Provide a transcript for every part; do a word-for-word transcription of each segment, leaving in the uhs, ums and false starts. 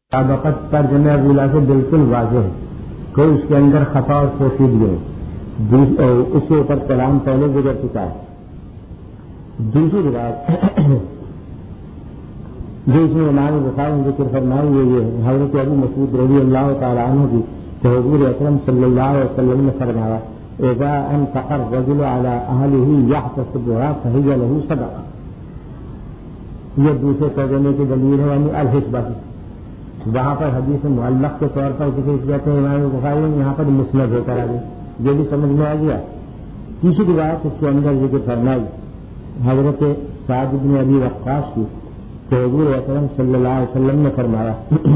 سابقت ترجمہ اولا سے بالکل واضح ہے کہ اس کے اندر خطا اور پوشیدگی ہے. اس کے اوپر کلام پہلے گزر چکا ہے. دوسری روایت جو اس میں امام بخاری نے ذکر فرمائی وہ یہ ہے حضرت ابو مسعود رضی اللہ تعالیٰ عنہ کی کہ حضور اکرم صلی اللہ علیہ وسلم نے فرمایا اذا انفق الرجل على اهله يحتسبها فهي له صدقہ. یہ دوسرے ترجمے کی دلیل ہے یعنی الحسبہ کی. وہاں پر حدیث معلق کے طور پر ذکر کیا تھا امام بخاری نے, یہاں پر مسند ہو کر آ گئی. یہ بھی سمجھ میں آ گیا. تیسری روایت اس کے اندر ذکر فرمائی حضرت سعد بن ابی وقاص کی کہ حضور اکرم صلی اللہ علیہ وسلم نے فرمایا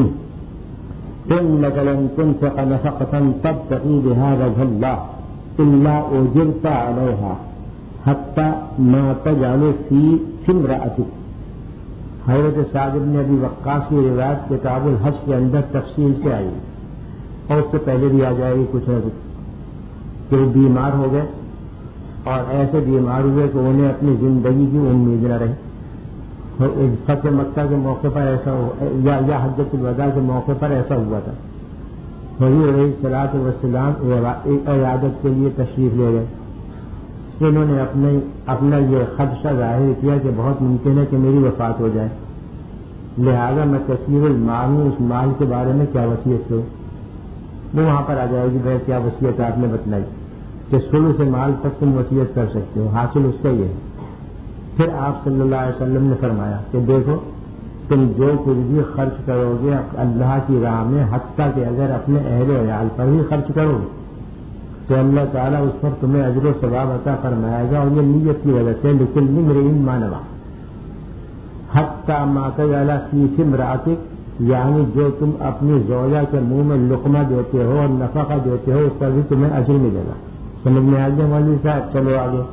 انک لن تنفق نفقة تبتغي بها وجه الله الا اجرت عليها حتى ما تجعل في امرأتك. حضرت سعد بن ابی وقاص کی روایت کتاب الحج کے اندر تفصیل سے آئی اور اس سے پہلے بھی آ جائے گی کچھ نہ کچھ کہ وہ بیمار ہو گئے اور ایسے بیمار ہوئے کہ انہیں اپنی زندگی کی امید نہ رہی. فتح مکہ کے موقع پر ایسا ہو یا, یا حجۃ الوداع کے موقع پر ایسا ہوا تھا. حضور علیہ الصلوۃ والسلام عیادت کے لیے تشریف لے گئے. انہوں نے اپنے اپنا یہ خدشہ ظاہر کیا کہ بہت ممکن ہے کہ میری وفات ہو جائے, لہذا میں کثیر المال ہوں, اس مال کے بارے میں کیا وصیت کروں. وہ وہاں پر آ جائے گی بھائی کیا وصیت آپ نے بتلائی کہ شروع سے مال تک تم وصیت کر سکتے ہو, حاصل اس کا یہ ہے. پھر آپ صلی اللہ علیہ وسلم نے فرمایا کہ دیکھو تم جو کچھ بھی خرچ کرو گے اللہ کی راہ میں حتیٰ کہ اگر اپنے اہل و عیال پر ہی خرچ کرو گے تو اللہ تعالیٰ اس پر تمہیں اجر و ثواب عطا فرمائے گا, اور یہ نیت کی وجہ سے لیکن امرئ ما نویٰ حتیٰ ما تجعل فی امرأتک, یعنی جو تم اپنی زوجہ کے منہ میں لقمہ دیتے ہو اور نفقہ دیتے ہو اس پر بھی تمہیں اجر ملے گا. سمجھ میں آ گیا مولوی صاحب؟ چلو آگے.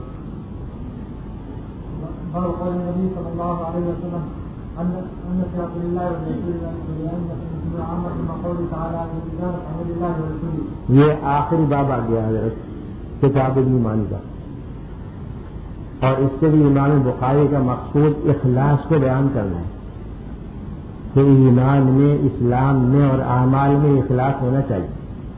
قال النبي صلى الله عليه وسلم ان ان في رسول الله ورسوله ان عامه ما قوله تعالى الرجال حمد الله ورسوله. یہ آخری باب آ گیا حضرت کتاب ایمان کا, اور اس سے بھی امام بخاری کا مقصود اخلاص کو بیان کرنا ہے کہ ایمان میں, اسلام میں اور اعمال میں اخلاص ہونا چاہیے.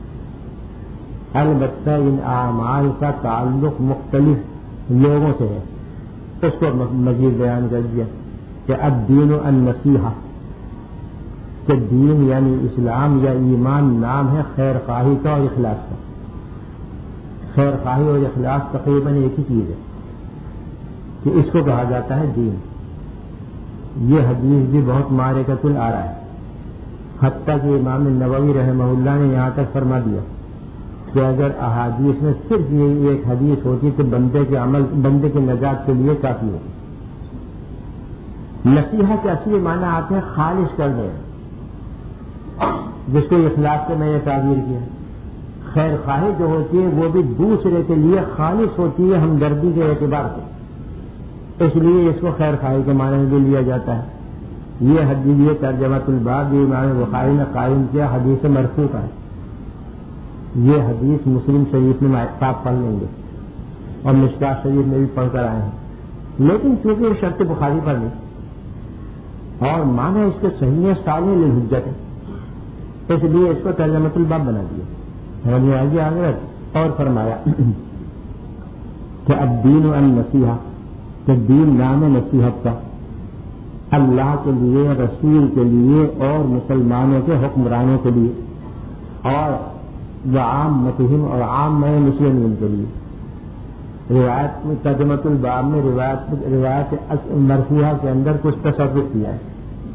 البتہ ان اعمال کا تعلق مختلف لوگوں سے ہے, اس کو مزید بیان کر دیا کہ الدین النصیحہ, کہ دین یعنی اسلام یا ایمان نام ہے خیر خواہی کا اور اخلاص کا. خیر خواہی اور اخلاص تقریباً ایک ہی چیز ہے کہ اس کو کہا جاتا ہے دین. یہ حدیث بھی بہت معرکۃ آ رہا ہے, حتیٰ کہ امام نووی رحمہ اللہ نے یہاں تک فرما دیا کہ اگر احادیث میں صرف یہ ایک حدیث ہوتی تو بندے کے عمل بندے کی نجات کے لیے کافی ہوتی. نصیحت کے اصلی معنی آتے ہیں خالص کرنے, جس کو اخلاص سے میں نے تعبیر کیا. خیر خواہی جو ہوتی ہے وہ بھی دوسرے کے لیے خالص ہوتی ہے ہمدردی کے اعتبار سے, اس لیے اس کو خیر خواہی کے معنی میں بھی لیا جاتا ہے. یہ حدیث یہ ترجمۃ الباب بھی امام بخاری نے قائم کیا حدیث مرفوع کا ہے. یہ حدیث مسلم شریف میں آپ پڑھ لیں گے اور مشکاۃ شریف میں بھی پڑھ کر آئے ہیں, لیکن چونکہ یہ شرط بخاری پر نہیں اور معنی اس کے صحیح ہے صالح للحجت ہے, اس لیے اس کو ترجمۃ الباب بنا دیا. رضی آگے آگے اور فرمایا کہ الدین النصیحہ, کہ دین نام نصیحت کا اللہ کے لیے, رسول کے لیے اور مسلمانوں کے حکمرانوں کے لیے اور وعامتہم اور عام میں مسلمین کے لیے. روایت میں ترجمۃ الباب میں روایت روایت مرفوعہ کے اندر کچھ تصرف کیا ہے.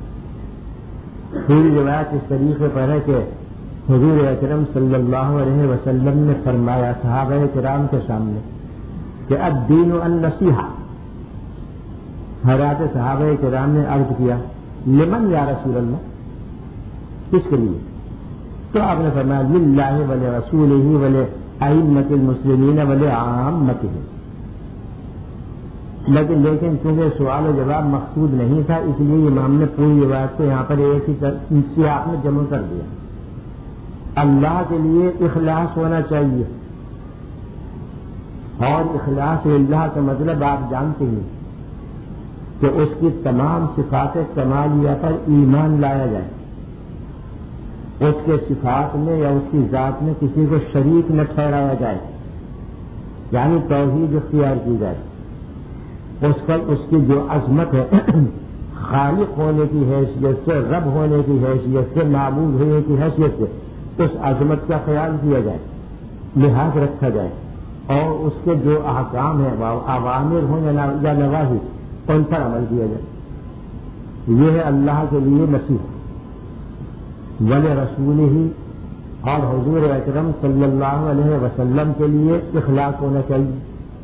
پوری روایت اس طریقے پر ہے کہ حضور اکرم صلی اللہ علیہ وسلم نے فرمایا صحابہ کرام کے سامنے کہ الدین النصیحہ. حضرات صحابہ کرام نے عرض کیا لمن یا رسول اللہ, کس کے لیے؟ تو آپ نے فرمایا للہ ولرسولہ ولأئمۃ المسلمین ولعامتہم. لیکن لیکن چونکہ سوال و جواب مقصود نہیں تھا اس لیے امام نے پوری روایت کو یہاں پر ایک ہی سیاق میں جمع کر دیا. اللہ کے لیے اخلاص ہونا چاہیے, اور اخلاص اللہ کا مطلب آپ جانتے ہیں کہ اس کی تمام صفات کمالیہ پر ایمان لایا جائے اس کے صفات میں یا اس کی ذات میں کسی کو شریک نہ ٹھہرایا جائے، یعنی توحید اختیار کی جائے، اس پر اس کی جو عظمت ہے خالق ہونے کی حیثیت سے، رب ہونے کی حیثیت سے، معبود ہونے کی حیثیت سے اس عظمت کا خیال کیا جائے، لحاظ رکھا جائے، اور اس کے جو احکام ہیں اوامر ہوں یا نواہی ان پر عمل کیا جائے۔ یہ ہے اللہ کے لیے نصیحت، ولی رسول ہی اور حضور اکرم صلی اللہ علیہ وسلم کے لیے اخلاص ہونا چاہیے۔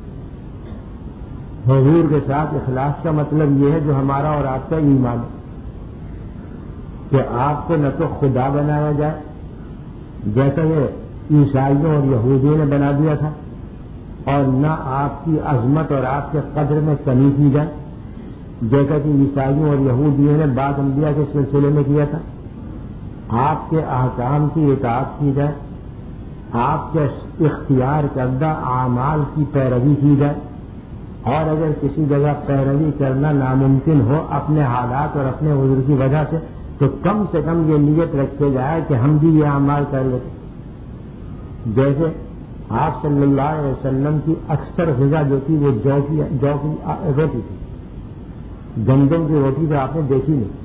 حضور کے ساتھ اخلاص کا مطلب یہ ہے جو ہمارا اور آپ کا ایمان ہے کہ آپ کو نہ تو خدا بنایا جائے جیسا یہ عیسائیوں اور یہودیوں نے بنا دیا تھا، اور نہ آپ کی عظمت اور آپ کے قدر میں کمی کی جائے جیسا کہ عیسائیوں اور یہودیوں نے بعض انبیاء کے سلسلے میں کیا تھا۔ آپ کے احکام کی اطاعت کی جائے، آپ کے اختیار کردہ اعمال کی پیروی کی جائے، اور اگر کسی جگہ پیروی کرنا ناممکن ہو اپنے حالات اور اپنے عذر کی وجہ سے تو کم سے کم یہ نیت رکھے جائے کہ ہم بھی یہ اعمال کر لیتے۔ جیسے آپ صلی اللہ علیہ وسلم کی اکثر غذا جو تھی وہ جو کی جو کی روٹی تھی، گندم کی روٹی تو آپ نے دیکھی نہیں،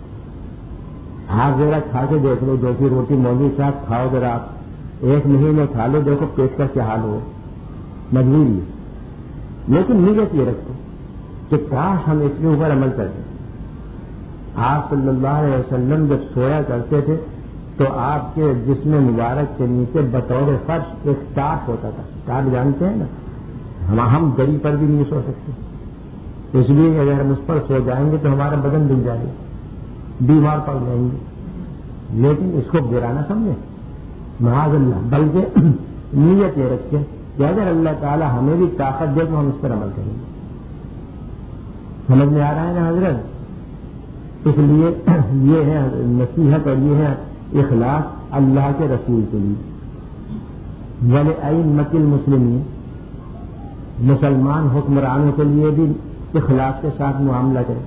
آپ ذرا کھا کے دیکھ لو جو کی روٹی مولوی صاحب کھاؤ ذرا آپ ایک مہینے کھا لو، دیکھو پیٹ کا کیا حال ہو، مجبوری ہے، لیکن نیت یہ رکھو کہ کاش ہم اس کے اوپر عمل کرتے۔ آپ صلی اللہ علیہ وسلم جب سویا کرتے تھے تو آپ کے جسم مبارک کے نیچے بطور فرش ایک ٹاٹ ہوتا تھا، ٹاٹ جانتے ہیں نا، ہم ہم گری پر بھی نہیں سو سکتے، اس لیے اگر ہم اس پر سو جائیں گے تو ہمارا بدن دل جائے گا، بیمار پڑ جائیں گے، لیکن اس کو برا نہ سمجھیں معاذ اللہ، بلکہ نیت یہ رکھیں کہ اگر اللہ تعالیٰ ہمیں بھی طاقت دے تو ہم اس پر عمل کریں گے۔ سمجھ میں آ رہا ہے نا حضرت؟ اس لیے یہ ہے نصیحت اور یہ ہے اخلاص اللہ کے رسول کے لیے۔ ولأئمة المسلمین، مسلمان حکمرانوں کے لیے بھی اخلاص کے ساتھ معاملہ کریں،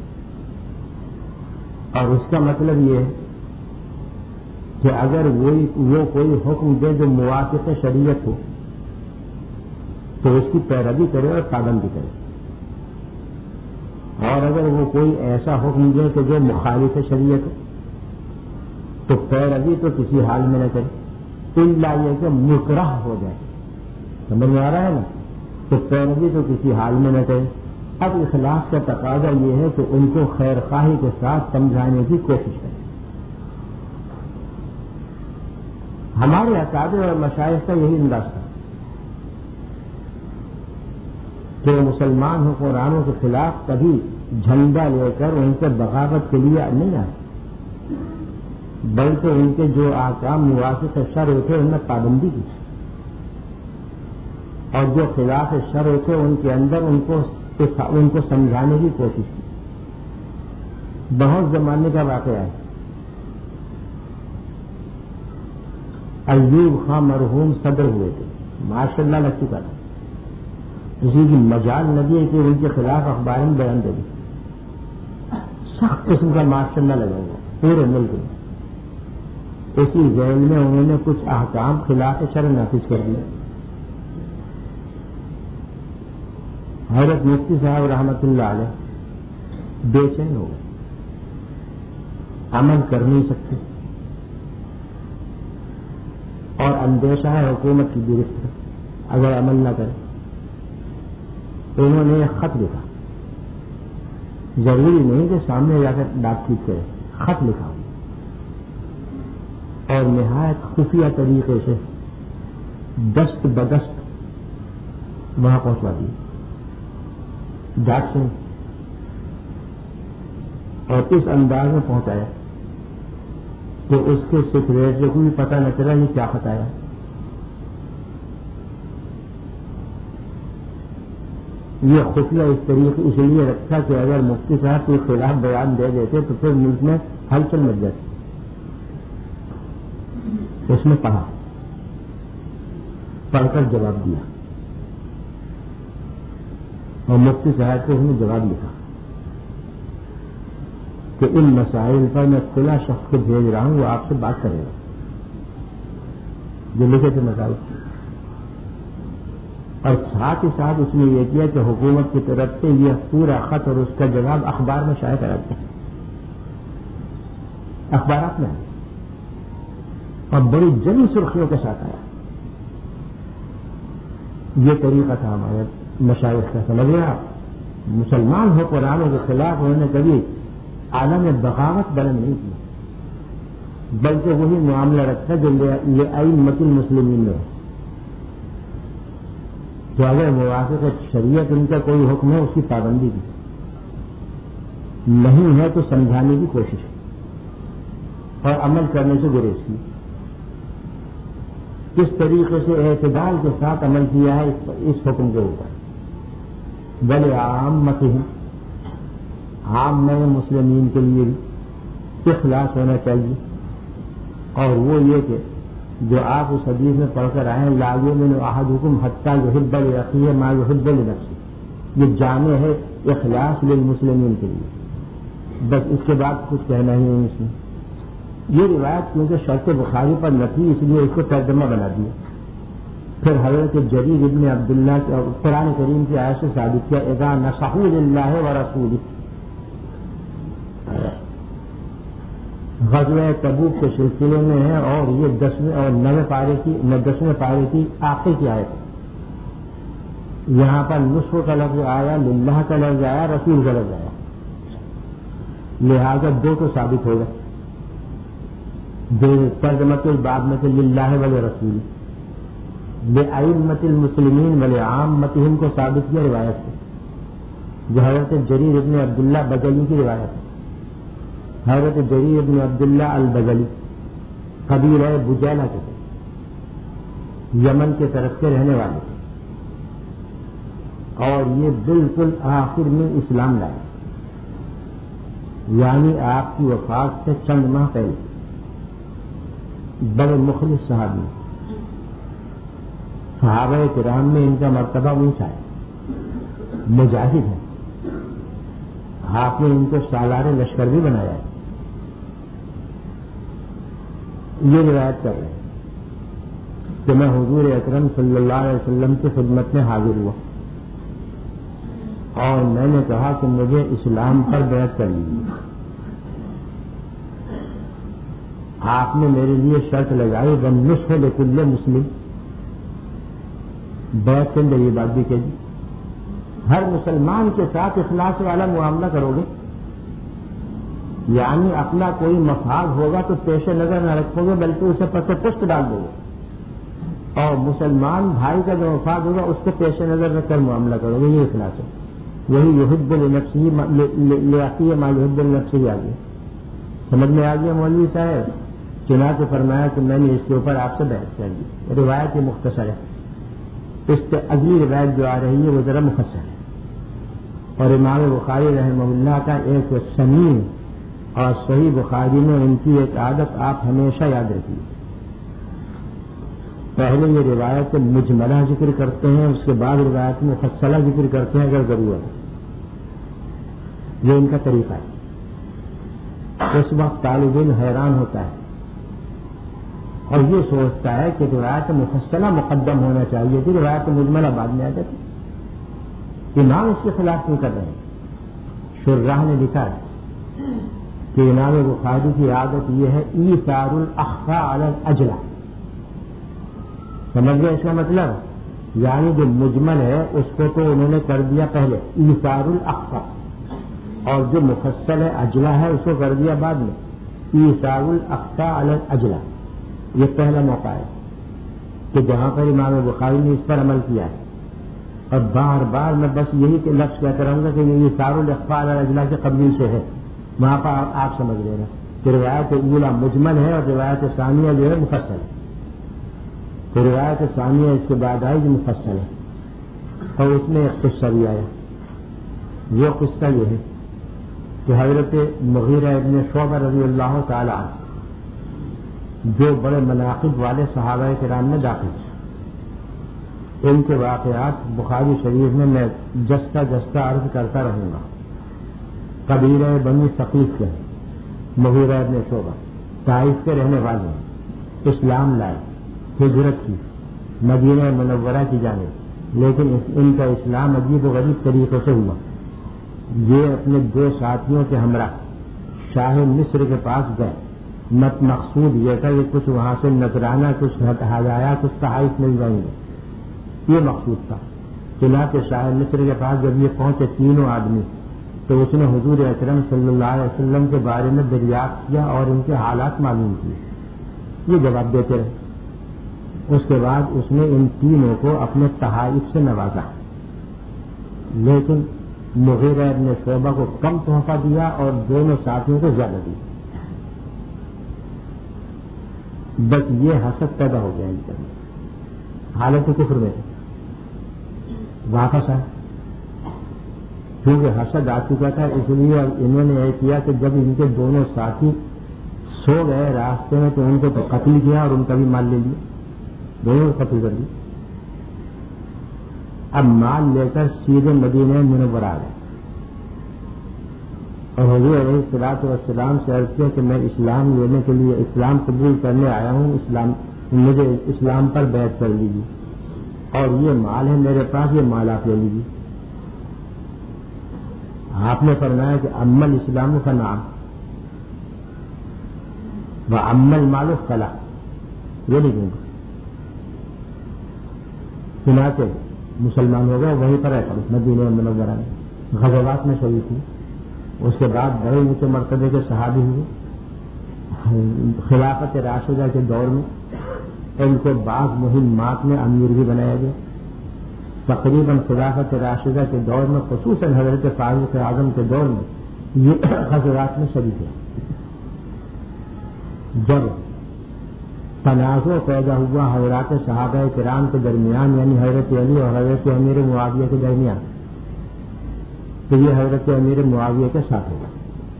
اور اس کا مطلب یہ ہے کہ اگر وہی وہ کوئی حکم دے جو موافق شریعت ہو تو اس کی پیروی کرے اور پابندی کرے، اور اگر وہ کوئی ایسا حکم دے کہ جو مخالف شریعت ہو تو پیروی تو کسی حال میں نہ کرے، الا یہ کہ مکرہ ہو جائے، سمجھ میں آ رہا ہے نا، تو پیروی تو کسی حال میں نہ کرے۔ اب اخلاص کا تقاضا یہ ہے کہ ان کو خیر خواہی کے ساتھ سمجھانے کی کوشش کریں۔ ہمارے اکابر اور مشائخ کا یہی انداز تھا کہ مسلمان حکمرانوں کے خلاف کبھی جھنڈا لے کر ان سے بغاوت کے لیے نہیں آئے، بلکہ ان کے جو احکام موافق شرع تھے ان میں پابندی کی، اور جو خلاف شرع تھے ان کے اندر ان کو ان کو سمجھانے کی کوشش کی۔ بہت زمانے کا واقعہ ہے، ایوب خان مرحوم صدر ہوئے تھے، ماشاء اللہ لگ چکا تھا، کسی کی مجال نہ دی کہ ان کے خلاف اخبار میں بیان دے دی، سخت قسم کا ماشاء اللہ لگا ہوا پورے ملک میں۔ اسی ذیل میں انہوں نے کچھ احکام خلاف شرع نافذ کر دیے۔ حضرت مفتی صاحب رحمۃ اللہ علیہ بے چین ہو گئے، عمل کر نہیں سکتے، اور اندیشہ ہے حکومت کی گرفت اگر عمل نہ کرے۔ تو انہوں نے ایک خط لکھا، ضروری نہیں کہ سامنے جا کر بات چیت کرے، خط لکھا اور نہایت خفیہ طریقے سے دست بدست وہاں پہنچوا دی ڈاک سے، اور اس انداز میں پہنچایا کہ اس کے سیکریٹری کو بھی پتہ نہ چلا یہ کیا خط آیا۔ یہ خفیہ اس طریقے اس لیے رکھا کہ اگر مفتی صاحب کے خلاف بیان دے دیتے تو پھر ملک میں ہلچل مچ جاتی۔ اس نے پڑھا، پڑھ کر جواب دیا، اور مفتی صاحب کو اس نے جواب لکھا کہ ان مسائل پر میں کھلا شخص کو بھیج رہا ہوں، وہ آپ سے بات کرے گا. جو لکھے تھے مسائل، اور ساتھ ہی ساتھ اس نے یہ کیا کہ حکومت کی طرف سے یہ پورا خط اور اس کا جواب اخبار میں شائع کرا دیا، اخبارات میں، اور بڑی جلی سرخیوں کے ساتھ آیا. یہ طریقہ تھا ہمارے مشائخ کا. سمجھ رہے آپ؟ مسلمان ہو قرآن کے خلاف انہوں نے کبھی عالم بغاوت بلند نہیں کی، بلکہ وہی معاملہ رکھا جو لأئمة المسلمین میں، تو اگر موافق شریعت ان کا کوئی حکم ہے اس کی پابندی کی، نہیں ہے تو سمجھانے کی کوشش اور عمل کرنے سے گریز کی. کس طریقے سے اعتدال کے ساتھ عمل کیا ہے اس حکم کے اوپر. بلے عامتہم، عام میں مسلمین کے لیے اخلاص ہونا چاہیے، اور وہ یہ کہ جو آپ اس حدیث میں پڑھ کر آئے ہیں لا یؤمن احدکم حتی یحب لاخیہ ما یحب لنفسہ، یہ جامع ہے اخلاص للمسلمین کے لیے. بس اس کے بعد کچھ کہنا ہی نہیں اس میں. یہ روایت کیونکہ شرط بخاری پر نہ تھی اس لیے اس کو ترجمہ بنا دیا. پھر حضرت جریر ابن عبداللہ قرآن کریم کی آیت سے ثابت کیا اذا نصحوا للہ ورسولہ. غزوہ تبوک کے سلسلے میں ہے، اور یہ دسویں اور نویں پارے کی دسویں پارے کی آخر کی آیت ہے. یہاں پر نصح کا لفظ آیا، للہ کا لفظ آیا، رسول کا لفظ آیا، لہذا دو تو ثابت ہوگا. ترجمۃ الباب میں سے للہ ولرسول، لأئمة المسلمین ولعامتہم کو ثابت کیا روایت سے، جو حضرت جریر ابن عبداللہ بجلی کی روایت ہے. حضرت جریر ابن عبداللہ البجلی قبیلہ بجیلہ کے تھے، یمن کے طرف کے رہنے والے تھے، اور یہ بالکل آخر میں اسلام لائے، یعنی آپ کی وفات سے چند ماہ پہلے. بڑے مخلص صحابی، صحابہ کرام میں ان کا مرتبہ اونچا ہے، مجاہد ہے. آپ نے ان کو سالار لشکر بھی بنایا ہے. یہ روایت کر رہے ہیں کہ میں حضور اکرم صلی اللہ علیہ وسلم کی خدمت میں حاضر ہوا اور میں نے کہا کہ مجھے اسلام پر بیعت کر لیجیے. آپ نے میرے لیے شرط لگائی والنصح لکل مسلم، بیعت کے اندر یہ بات بھی کہی ہر مسلمان کے ساتھ اخلاص والا معاملہ کرو گے، یعنی اپنا کوئی مفاد ہوگا تو پیش نظر نہ رکھو گے بلکہ اسے پس پشت ڈال دو گے، اور مسلمان بھائی کا جو مفاد ہوگا اس کو پیش نظر رکھ کر معاملہ کرو گے. یہ اخلاص ہے. وہی یحب لنفسہ لاخیہ ما یحب لنفسہ. آگے سمجھ میں آ گیا مولوی صاحب؟ چنانچہ فرمایا کہ میں نے اس کے اوپر آپ سے بحث کر لی. روایت یہ مختصر ہے، اس سے اگلی روایت جو آ رہی ہے وہ ذرا مختصر ہے، اور امام بخاری رحمہ اللہ کا ایک سمین اور صحیح بخاری میں ان کی ایک عادت آپ ہمیشہ یاد رکھیے. پہلے یہ روایت مجملہ ذکر کرتے ہیں، اس کے بعد روایت مفصلہ ذکر کرتے ہیں اگر ضرورت ہے. یہ ان کا طریقہ ہے. اس وقت طالب علم حیران ہوتا ہے اور یہ سوچتا ہے کہ روایت مفصلہ مقدم ہونا چاہیے تھی، روایت مجملہ بعد میں آ جاتی. امام اس کے خلاف نہیں کر رہے ہیں. شراح نے لکھا ہے کہ امام بخاری کی عادت یہ ہے ایثار الاخفى علی الاجلى. سمجھ گئے اس کا مطلب؟ یعنی جو مجمل ہے اس کو تو انہوں نے کر دیا پہلے ایثار الاخفى، اور جو مفصل ہے اجلا ہے اس کو کر دیا بعد میں ایثار الاخفى علی الاجلى. یہ پہلا موقع ہے کہ جہاں پر امام بخاری نے اس پر عمل کیا ہے. اور بار بار میں بس یہی کہ لفظ کہتا رہوں گا کہ یہ ایثار الاخفى علی الاجلى کے قبیل سے ہے. وہاں پر آپ سمجھ لینا کہ روایت اولا مجمل ہے اور روایت ثانیہ جو ہے مفصل ہے. تو روایت ثانیہ اس کے بعد آئی جو مفصل ہے، اور اس میں ایک قصہ بھی آیا. وہ قصہ یہ ہے کہ حضرت مغیرہ ابن شعبہ رضی اللہ تعالی عنہ جو بڑے مناقب والے صحابہ کرام میں داخل تھے، ان کے واقعات بخاری شریف میں میں جستا جستا عرض کرتا رہوں گا. قبیلہ بنی ثقیف کے ہیں. مغیرہ ابن شعبہ طائف کے رہنے والے ہیں، اسلام لائے، ہجرت کی مدینہ منورہ کی جانب، لیکن ان کا اسلام عجیب و غریب طریقوں سے ہوا۔ یہ اپنے دو ساتھیوں کے ہمراہ شاہ مصر کے پاس گئے، مت مقصود یہ تھا کہ کچھ وہاں سے نذرانہ، کچھ ہدایہ، کچھ تحائف مل جائیں گے، یہ مقصود تھا۔ چنانچہ شاہ مصر کے پاس جب یہ پہنچے تینوں آدمی، تو اس نے حضور اکرم صلی اللہ علیہ وسلم کے بارے میں دریافت کیا اور ان کے حالات معلوم کیے، یہ جواب دیتے رہے۔ اس کے بعد اس نے ان تینوں کو اپنے تحائف سے نوازا، لیکن مغیرہ ابن شعبہ کو کم تحفہ دیا اور دونوں ساتھیوں کو زیادہ دیا۔ بس یہ حسد پیدا ہو گیا ان کے اندر، حالت کفر میں واپس آئے، کیونکہ حسد آ چکا تھا، اس لیے انہوں نے یہ کیا کہ جب ان کے دونوں ساتھی سو گئے راستے میں تو ان کو تو قتل کیا اور ان کا بھی مال لے لیا، دونوں کو قتل کر دیا۔ اب مال لے کر سیدھے مدینہ منورہ آ گئے اور حضور علیہ الصلوۃ والسلام سے عرض کیا کہ میں اسلام لینے کے لیے، اسلام قبول کرنے آیا ہوں، اسلام مجھے اسلام پر بیعت کر لیجیے، اور یہ مال ہے میرے پاس، یہ مال آپ لے لیجیے۔ آپ نے فرمایا کہ اما الاسلام کا نام و اما المال فلا، یہ نہیں دوں گا۔ چنانچہ مسلمان ہو گئے، وہیں پر رہتا مدینہ منورہ میں، غزوات میں شریک ہوئی۔ اس کے بعد بڑے اونچے مرتبے کے صحابی ہوئے۔ خلافت راشدہ کے دور میں ان کو بعض مہمات میں امیر بھی بنایا گیا۔ تقریباً خلافت راشدہ کے دور میں، خصوصاً حضرت فاروق اعظم کے دور میں، یہ غزوات میں شریک ہے۔ جب تنازع پیدا ہوا حضرات صحابہ کرام کے درمیان، یعنی حضرت علی اور حضرت امیر معاویہ کے درمیان، تو یہ حضرت امیر معاویہ کے ساتھ ہوگا،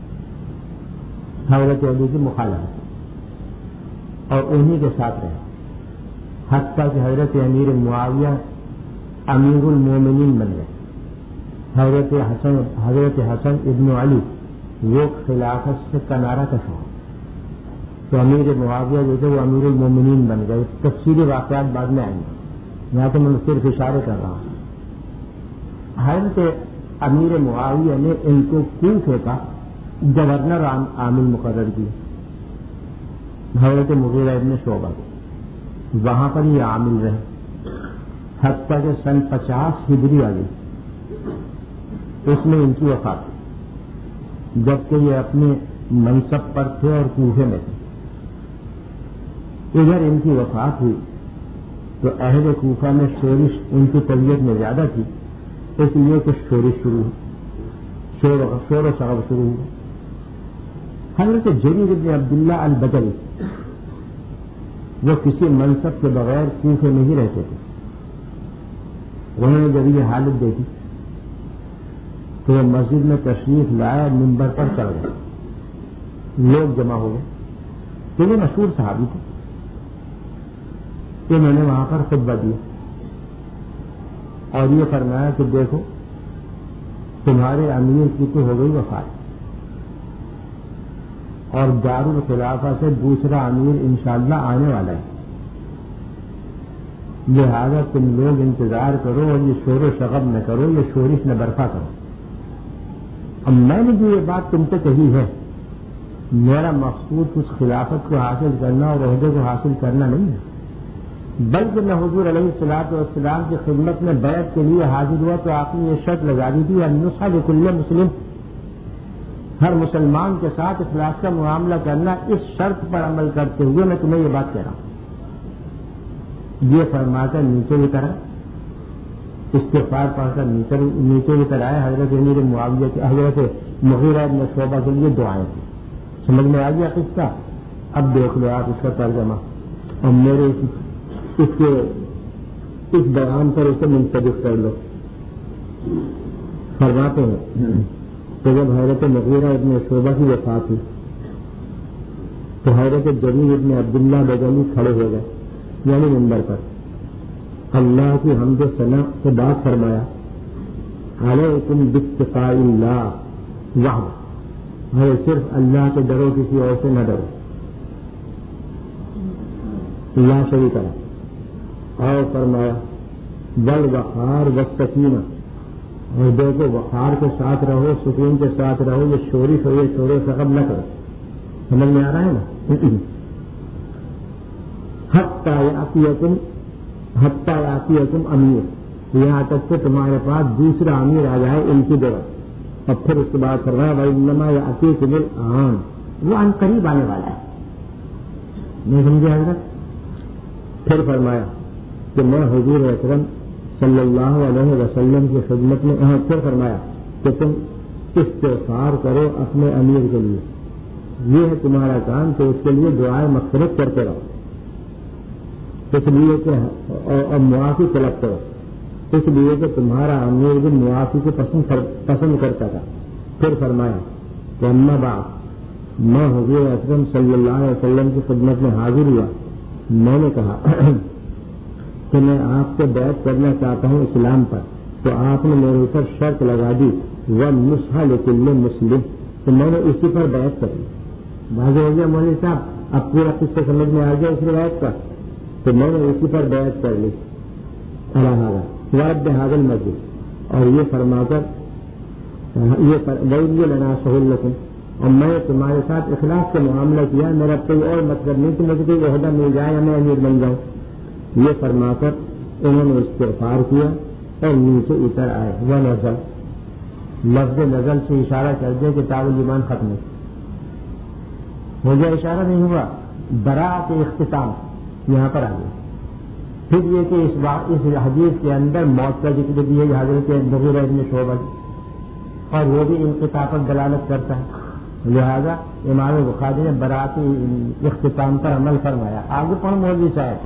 حضرت علی کی مخالفت، اور انہی کے ساتھ رہے، حتیٰ کہ حضرت امیر معاویہ امیر المومنین بن گئے۔ حضرت حسن حضرت حسن ابن علی وہ خلافت سے کنارہ کش ہو، تو امیر معاویہ جو تھے وہ امیر المومنین بن گئے۔ تفصیلی واقعات بعد میں آئیں گے، یہاں تو میں صرف اشارے کر رہا ہوں۔ حضرت امیر معاویہ نے ان کو کوفے کا گورنر عامل مقرر کیا، حضرت مغیرہ ابن شعبہ کو، وہاں پر یہ عامل رہے حتیٰ کہ سن پچاس ہجری آ گئی، اس میں ان کی وفات ہوئی، جبکہ یہ اپنے منصب پر تھے اور کوفے میں تھے۔ ادھر ان کی وفات ہوئی تو اہل کوفہ میں شورش ان کی طبیعت میں زیادہ تھی، اس لیے کچھ شورش شروع ہوئی، شور شور و شغب شروع ہوئی۔ حضرت جریر بن عبداللہ البجلی وہ کسی منصب کے بغیر کوفے میں ہی رہتے تھے۔ انہوں نے جب یہ حالت دیکھی تو وہ مسجد میں تشریف لائے، منبر پر چڑھ گئے، لوگ جمع ہو گئے، تو یہ مشہور صحابی تھے، انہوں نے وہاں پر خطبہ دیا اور یہ فرمایا کہ دیکھو تمہارے امیر کی تو ہو گئی وفات، اور دارالخلافہ سے دوسرا امیر انشاءاللہ آنے والا ہے، لہذا تم لوگ انتظار کرو اور یہ شور و شغب نہ کرو، یہ شورش نہ برپا کرو۔ اب میں نے جو یہ بات تم سے کہی ہے، میرا مقصود اس خلافت کو حاصل کرنا اور عہدے کو حاصل کرنا نہیں ہے، بلکہ میں حضور علیہ الصلوۃ والسلام کی خدمت میں بیعت کے لیے حاضر ہوا تو آپ نے یہ شرط لگا دی تھی، النصح لکل مسلم، ہر مسلمان کے ساتھ اخلاص کا معاملہ کرنا، اس شرط پر عمل کرتے ہوئے میں تمہیں یہ بات کہہ رہا ہوں۔ یہ فرما کر نیچے اترا، استغفار پڑھ کر نیچے نیچے اتر آئے۔ حضرت امیر معاویہ کے حضرت مغیرہ بن شعبہ کے لیے دعائیں تھیں۔ سمجھ میں آ گیا قصہ؟ اب دیکھ لو آپ اس کا ترجمہ اور میرے اس کے اس بیان پر اسے منسلک کر لو۔ فرماتے ہیں کہ جب حضرت مغیرہ ابن شعبہ کی وفات ہوئی تو حضرت جریر ابن عبداللہ بجلی کھڑے ہو گئے، یعنی منبر پر اللہ کی حمد و ثنا سے بات فرمایا، علیکم باتقاء اللہ وحدہ، ہے صرف اللہ کے ڈرو, کسی اور سے نہ ڈرو. لا شریک له. اور فرمایا بل وقار والسکینہ, اور دیکھو وقار کے ساتھ رہو, سکون کے ساتھ رہو, یہ شوری شوری شور و سقب نہ کرو. سمجھ میں آ رہا ہے نا؟ حتی یاتیکم حتی یاتیکم امیر, یہاں تک کہ تمہارے پاس دوسرا امیر آ جائے ان کی جگہ. اور پھر اس کے بعد فرمایا وَإِنَّمَا یَأْتِیکُمُ الْآنَ, وہ ان قریب آنے والا ہے. نہیں سمجھے حضرت؟ پھر فرمایا کہ میں حضور اکرم صلی اللہ علیہ وسلم کی خدمت میں. ہاں پھر فرمایا کہ تم استغفار کرو اپنے امیر کے لیے, یہ ہے تمہارا کام, تو اس کے لیے دعائیں مغفرت کرتے رہو, اس لیے کہ اور معافی طلب کرو, اس لیے کہ تمہارا امیر بھی معافی کو پسند پسند کرتا تھا. پھر فرمایا کہ اما بعد, میں حضور اکرم صلی اللہ علیہ وسلم کی خدمت میں حاضر ہوا. میں نے کہا کہ میں آپ سے بیعت کرنا چاہتا ہوں اسلام پر, تو آپ نے میرے اوپر شرط لگا دی وَالنُّصْحَ لِكُلِّ مُسْلِمٍ, تو میں نے اسی پر بیعت کر لی. واضح ہو گیا مولوی صاحب, اب پورا قصہ سمجھ میں آ گیا اس روایت کا. تو میں نے اسی پر بیعت کر لی وَرَبِّ هَذَا الْمَسْجِدِ, اور یہ فرما کر یہ وَإِنِّي لَنَاصِحٌ لَكُمْ, اور میں تمہارے ساتھ اخلاص کا معاملہ کیا, میرا کوئی اور مطلب نہیں کہ مجھے کوئی عہدہ مل جائے یا میں امیر بن جاؤں. یہ فرما کر انہوں نے استغفار کیا اور نیچے اتر آئے. وہ نزل, لفظ نزل سے اشارہ کر دے کہ تاب الایمان ختم ہو گیا, اشارہ نہیں ہوا. براءت اختتام یہاں پر آ گیا. پھر یہ کہ اس اس حدیث کے اندر موت کا ذکر بھی ہے حضرت مغیرہ بن شعبہ, اور وہ بھی انقطاع پر دلالت کرتا ہے. لہذا امام بخاری نے براءت اختتام پر عمل فرمایا. آگے پڑھ مولوی صاحب.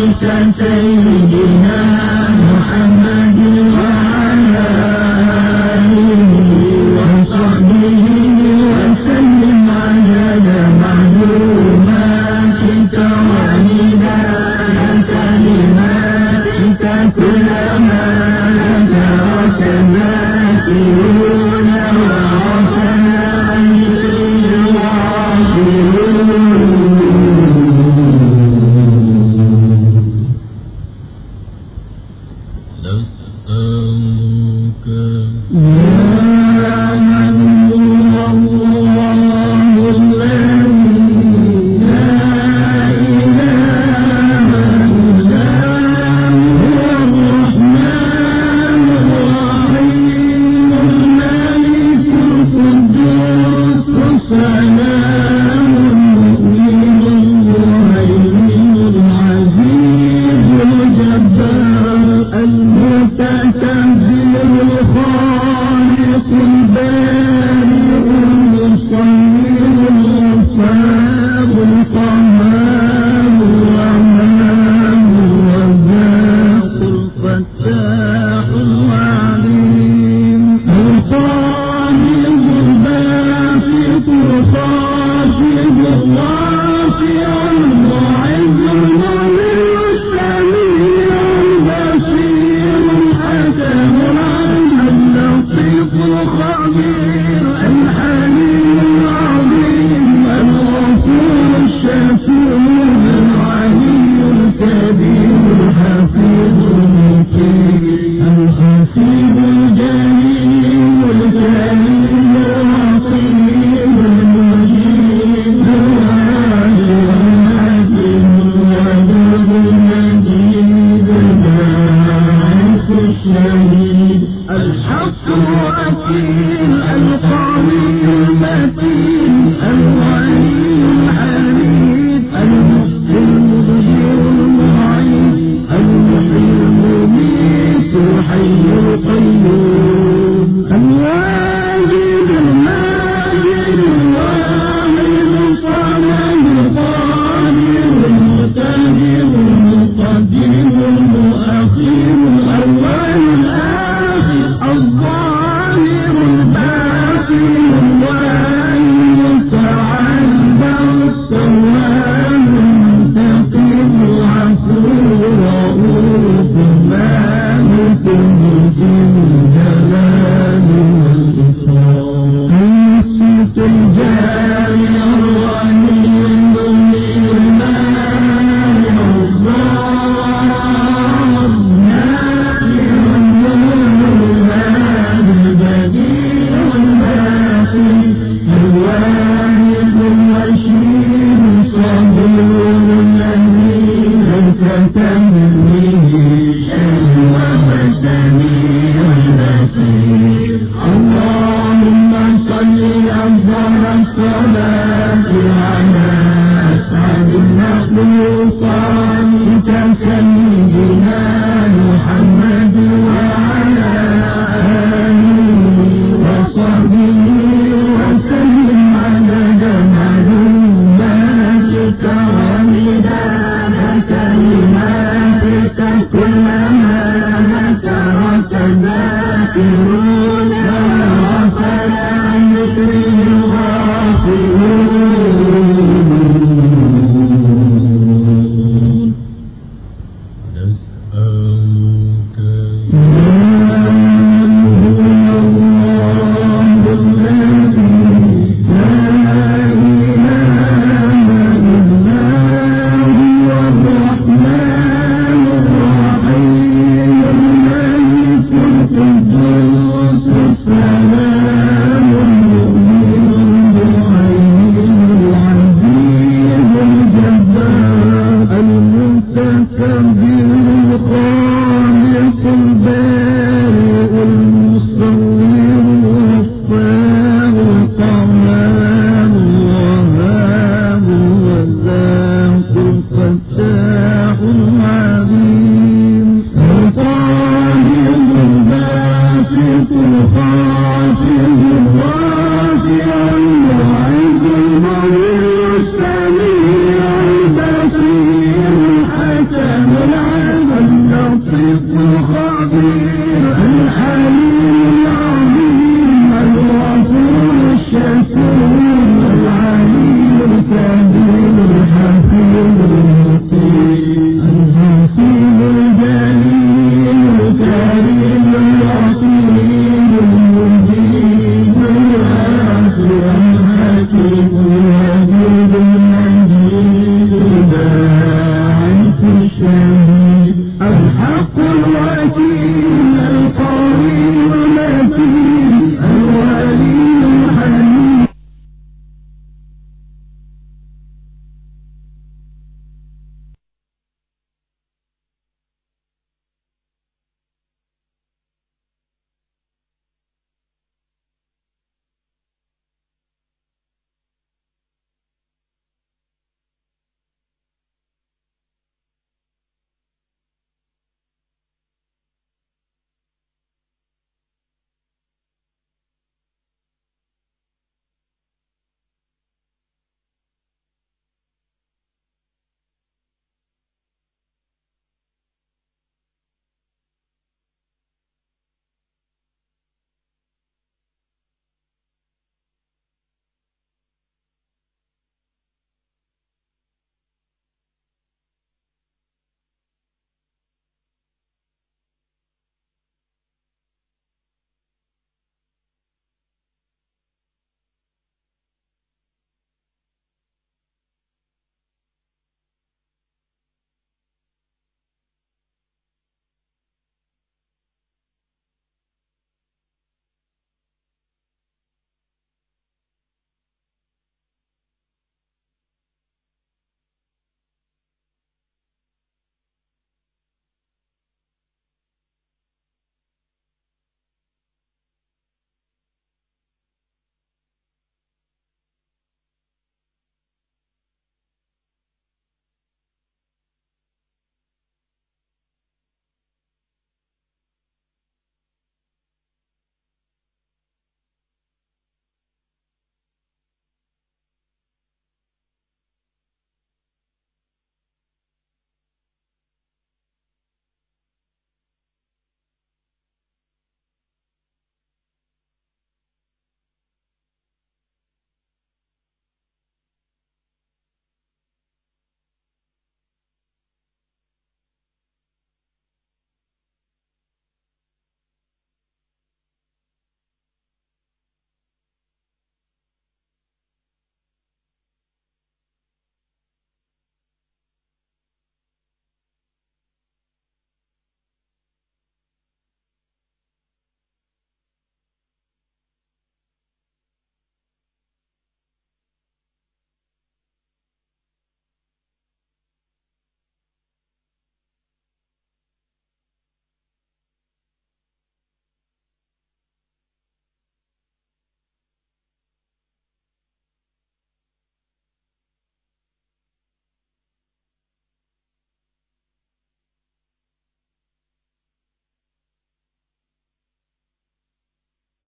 سيدنا محمد وعلى آله وصحبه وسلم عدد معلوماتك ومداد كلماتك كلما ذكرك ذاكرون وعرفنا السميع البصير الحكم العالم اللطيف الخبير الحليم العظيم الغفور الشكور العليم الكبير الحكيم المطيع الحسين الجليل الكريم اللطيف المجيد الغافر الحكيم الودود المجيد الباعث الشهيد الحق الوكيل